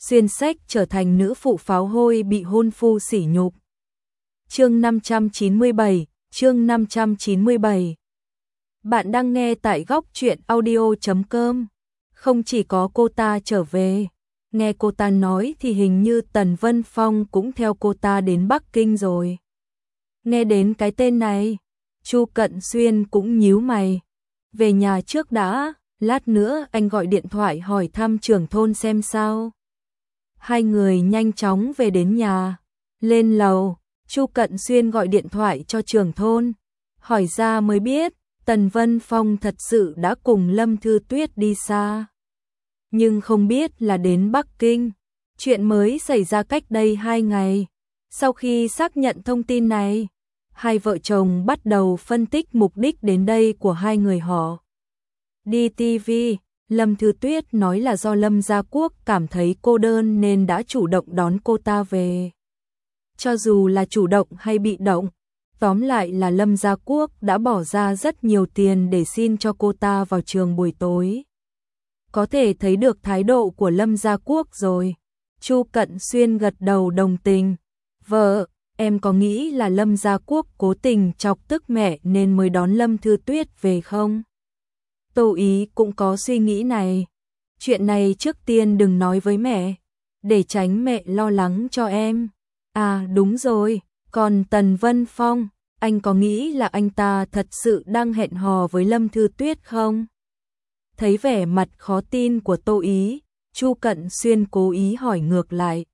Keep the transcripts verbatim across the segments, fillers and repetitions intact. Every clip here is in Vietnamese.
xuyên sách trở thành nữ phụ pháo hôi bị hôn phu sỉ nhục. Chương năm trăm chín mươi bảy, chương năm trăm chín mươi bảy. Bạn đang nghe tại góc truyện audio chấm com. Không chỉ có cô ta trở về, nghe cô ta nói thì hình như Tần Vân Phong cũng theo cô ta đến Bắc Kinh rồi. Nghe đến cái tên này, Chu Cận Xuyên cũng nhíu mày. Về nhà trước đã, lát nữa anh gọi điện thoại hỏi thăm trưởng thôn xem sao. Hai người nhanh chóng về đến nhà. Lên lầu, Chu Cận Xuyên gọi điện thoại cho trưởng thôn. Hỏi ra mới biết, Tần Vân Phong thật sự đã cùng Lâm Thư Tuyết đi xa. Nhưng không biết là đến Bắc Kinh. Chuyện mới xảy ra cách đây hai ngày. Sau khi xác nhận thông tin này, hai vợ chồng bắt đầu phân tích mục đích đến đây của hai người họ. Đi ti vi, Lâm Thư Tuyết nói là do Lâm Gia Quốc cảm thấy cô đơn nên đã chủ động đón cô ta về. Cho dù là chủ động hay bị động, tóm lại là Lâm Gia Quốc đã bỏ ra rất nhiều tiền để xin cho cô ta vào trường buổi tối. Có thể thấy được thái độ của Lâm Gia Quốc rồi. Chu Cận Xuyên gật đầu đồng tình. Vợ, em có nghĩ là Lâm Gia Quốc cố tình chọc tức mẹ nên mới đón Lâm Thư Tuyết về không? Tô Ý cũng có suy nghĩ này. Chuyện này trước tiên đừng nói với mẹ, để tránh mẹ lo lắng cho em. À đúng rồi, còn Tần Vân Phong, anh có nghĩ là anh ta thật sự đang hẹn hò với Lâm Thư Tuyết không? Thấy vẻ mặt khó tin của Tô Ý, Chu Cận Xuyên cố ý hỏi ngược lại.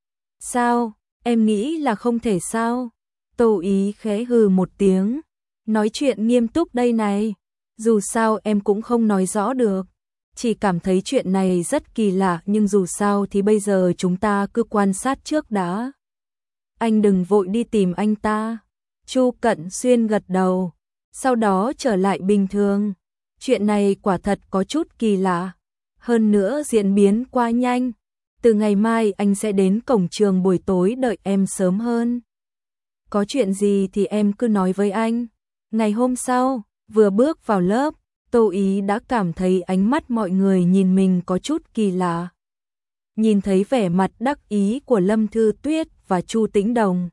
Sao, em nghĩ là không thể sao? Tô Ý khẽ hừ một tiếng, nói chuyện nghiêm túc đây này. Dù sao em cũng không nói rõ được, chỉ cảm thấy chuyện này rất kỳ lạ, nhưng dù sao thì bây giờ chúng ta cứ quan sát trước đã. Anh đừng vội đi tìm anh ta. Chu Cận Xuyên gật đầu, sau đó trở lại bình thường. Chuyện này quả thật có chút kỳ lạ, hơn nữa diễn biến quá nhanh. Từ ngày mai anh sẽ đến cổng trường buổi tối đợi em sớm hơn. Có chuyện gì thì em cứ nói với anh. Ngày hôm sau, vừa bước vào lớp, Tô Ý đã cảm thấy ánh mắt mọi người nhìn mình có chút kỳ lạ. Nhìn thấy vẻ mặt đắc ý của Lâm Thư Tuyết và Chu Tĩnh Đồng.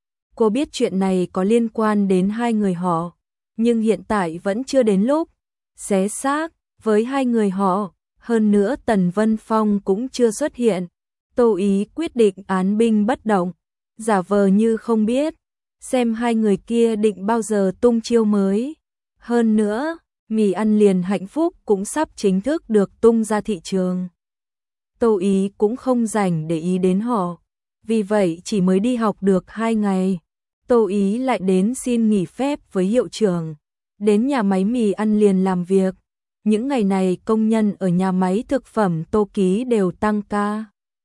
Cô biết chuyện này có liên quan đến hai người họ, nhưng hiện tại vẫn chưa đến lúc xé xác với hai người họ. Hơn nữa Tần Vân Phong cũng chưa xuất hiện. Tô Ý quyết định án binh bất động, giả vờ như không biết, xem hai người kia định bao giờ tung chiêu mới. Hơn nữa, mì ăn liền hạnh phúc cũng sắp chính thức được tung ra thị trường. Tô Ý cũng không rảnh để ý đến họ, vì vậy chỉ mới đi học được hai ngày, Tô Ý lại đến xin nghỉ phép với hiệu trưởng, đến nhà máy mì ăn liền làm việc. Những ngày này công nhân ở nhà máy thực phẩm Tô Ký đều tăng ca,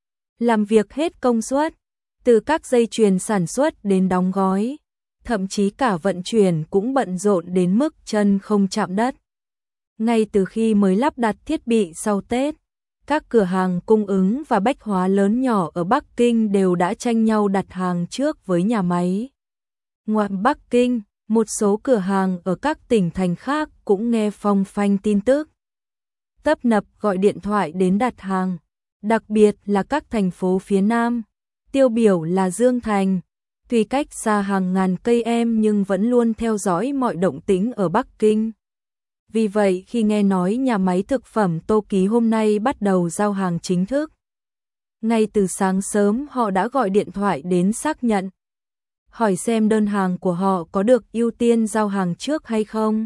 làm việc hết công suất, từ các dây chuyền sản xuất đến đóng gói, thậm chí cả vận chuyển cũng bận rộn đến mức chân không chạm đất. Ngay từ khi mới lắp đặt thiết bị sau Tết, các cửa hàng cung ứng và bách hóa lớn nhỏ ở Bắc Kinh đều đã tranh nhau đặt hàng trước với nhà máy. Ngoài Bắc Kinh, một số cửa hàng ở các tỉnh thành khác cũng nghe phong phanh tin tức, tấp nập gọi điện thoại đến đặt hàng, đặc biệt là các thành phố phía Nam, tiêu biểu là Dương Thành. Tuy cách xa hàng ngàn cây em nhưng vẫn luôn theo dõi mọi động tĩnh ở Bắc Kinh. Vì vậy khi nghe nói nhà máy thực phẩm Tô Ký hôm nay bắt đầu giao hàng chính thức, ngay từ sáng sớm họ đã gọi điện thoại đến xác nhận, hỏi xem đơn hàng của họ có được ưu tiên giao hàng trước hay không,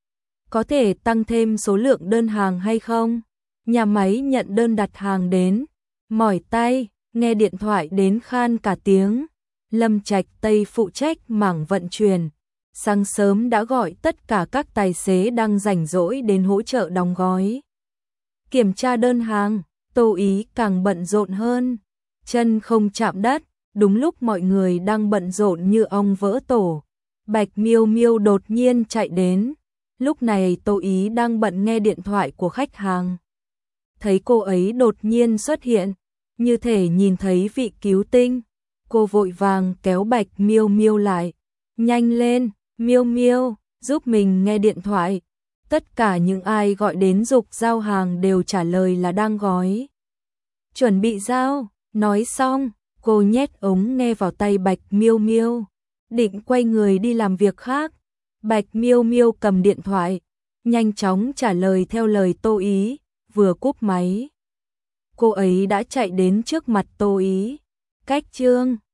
có thể tăng thêm số lượng đơn hàng hay không. Nhà máy nhận đơn đặt hàng đến, mỏi tay, nghe điện thoại đến khan cả tiếng. Lâm Trạch Tây phụ trách mảng vận chuyển, sáng sớm đã gọi tất cả các tài xế đang rảnh rỗi đến hỗ trợ đóng gói, kiểm tra đơn hàng. Tô Ý càng bận rộn hơn, chân không chạm đất. Đúng lúc mọi người đang bận rộn như ong vỡ tổ, Bạch Miêu Miêu đột nhiên chạy đến. Lúc này Tô Ý đang bận nghe điện thoại của khách hàng, thấy cô ấy đột nhiên xuất hiện, như thể nhìn thấy vị cứu tinh. Cô vội vàng kéo Bạch Miêu Miêu lại. Nhanh lên, Miêu Miêu, giúp mình nghe điện thoại. Tất cả những ai gọi đến giục giao hàng đều trả lời là đang gói. Chuẩn bị giao, nói xong, cô nhét ống nghe vào tay Bạch Miêu Miêu, định quay người đi làm việc khác. Bạch Miêu Miêu cầm điện thoại, nhanh chóng trả lời theo lời Tô Ý, vừa cúp máy. Cô ấy đã chạy đến trước mặt Tô Ý. Cách chương